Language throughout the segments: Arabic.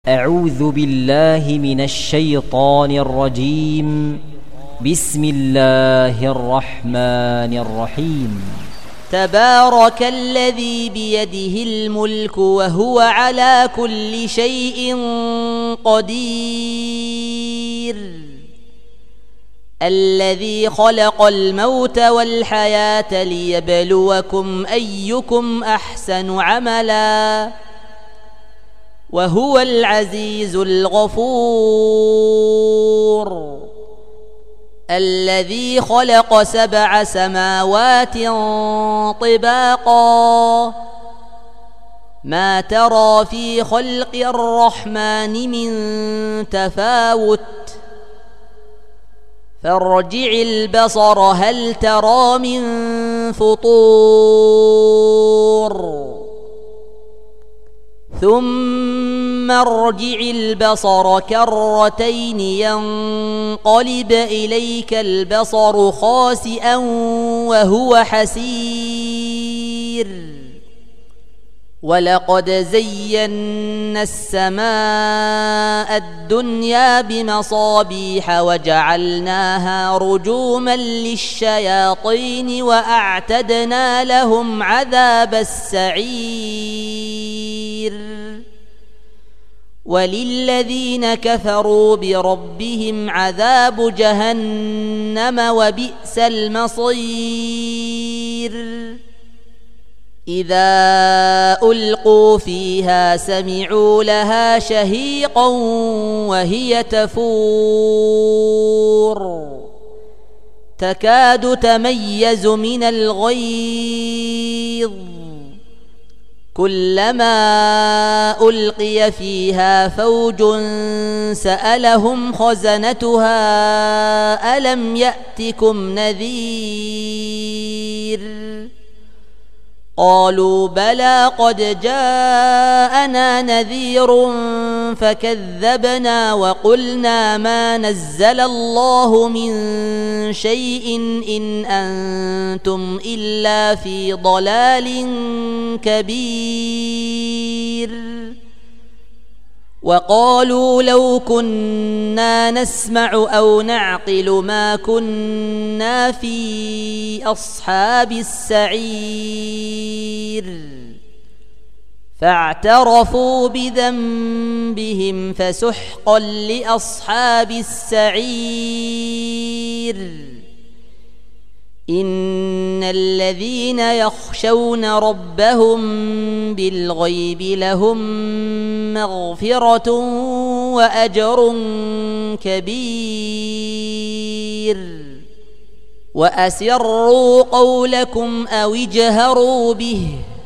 أعوذ بالله من الشيطان الرجيم. بسم الله الرحمن الرحيم. تبارك الذي بيده الملك وهو على كل شيء قدير، الذي خلق الموت والحياة ليبلوكم أيكم أحسن عملا، وهو العزيز الغفور، الذي خلق 7 سماوات طباقا، ما ترى في خلق الرحمن من تفاوت، فارجع البصر هل ترى من فطور، ثم ارجع البصر كرتين ينقلب إليك البصر خاسئا وهو حسير، ولقد زينا السماء الدنيا بمصابيح وجعلناها رجوما للشياطين وأعتدنا لهم عذاب السعير، وللذين كفروا بربهم عذاب جهنم وبئس المصير. إذا ألقوا فيها سمعوا لها شهيقا وهي تفور، تكاد تميز من الغيظ، كلما ألقي فيها فوج سألهم خزنتها ألم يأتكم نذير، قالوا بلى قد جاءنا نذير فكذبنا وقلنا ما نزل الله من شيء إن أنتم إلا في ضلال كبير، وقالوا لو كنا نسمع أو نعقل ما كنا في أصحاب السعير، فاعترفوا بذنبهم فسحقا لأصحاب السعير. إن الذين يخشون ربهم بالغيب لهم مغفرة وأجر كبير، وأسروا قولكم أو اجهروا به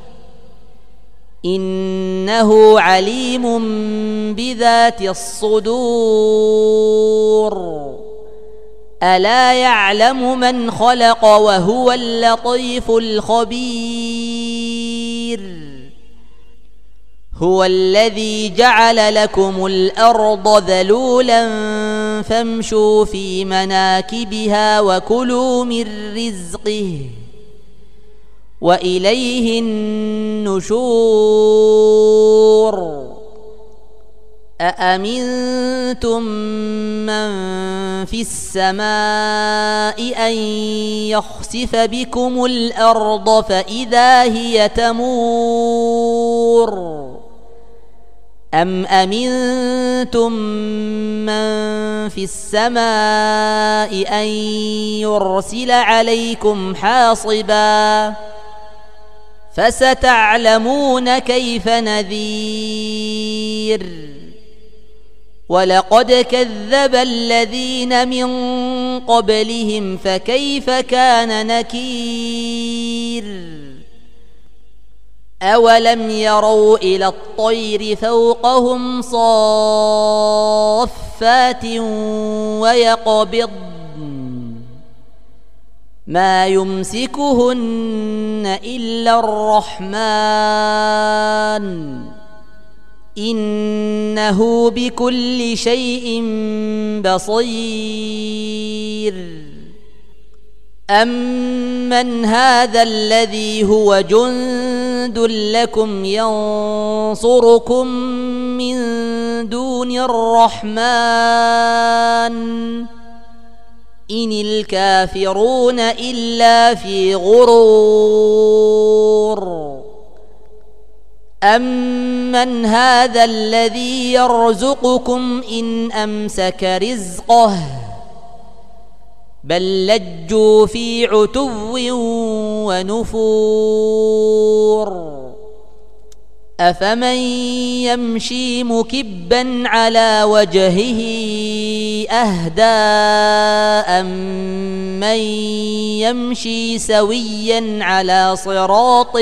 إنه عليم بذات الصدور، ألا يعلم من خلق وهو اللطيف الخبير. هو الذي جعل لكم الأرض ذلولا فامشوا في مناكبها وكلوا من رزقه وإليه النشور. أأمنتم من في السماء أن يخسف بكم الأرض فإذا هي تمور، أم أمنتم من في السماء أن يرسل عليكم حاصبا، فستعلمون كيف نذير. ولقد كذب الذين من قبلهم فكيف كان نكير. أولم يروا إلى الطير فوقهم صافات ويقبضن ما يمسكهن إلا الرحمن إنه بكل شيء بصير. أمن هذا الذي هو جند لكم ينصركم من دون الرحمن إن الكافرون إلا في غرور أمن هذا الذي يرزقكم إن أمسك رزقه بل لجوا في عتو ونفور أفمن يمشي مكبا على وجهه أهدى أمن يمشي سويا على صراط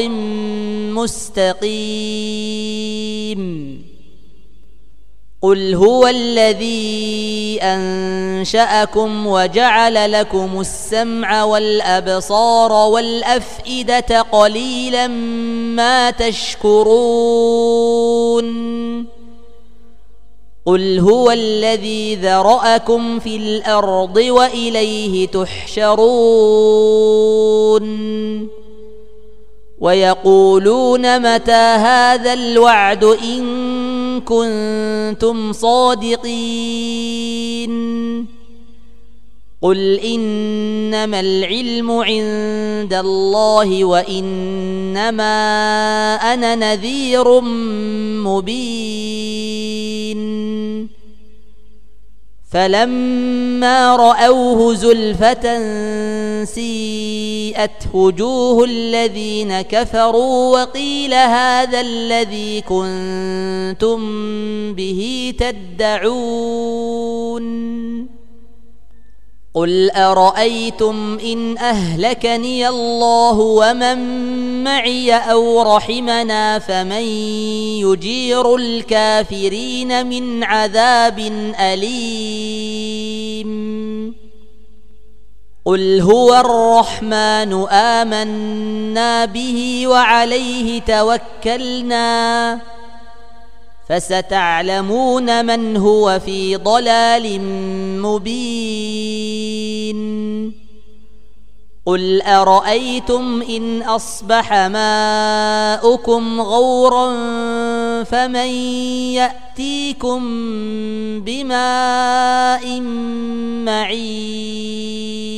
مستقيم قل هو الذي أنشأكم وجعل لكم السمع والأبصار والأفئدة قليلا ما تشكرون قل هو الذي ذرأكم في الأرض وإليه تحشرون ويقولون متى هذا الوعد إن كنتم صادقين قل إنما العلم عند الله وإنما أنا نذير مبين فلما رأوه زلفة سيئت وجوه الذين كفروا وقيل هذا الذي كنتم به تدعون قل أرأيتم إن أهلكني الله ومن معي أو رحمنا فمن يجير الكافرين من عذاب أليم قل هو الرحمن آمنا به وعليه توكلنا فستعلمون من هو في ضلال مبين قل أرأيتم إن أصبح ماؤكم غورا فمن يأتيكم بماء معين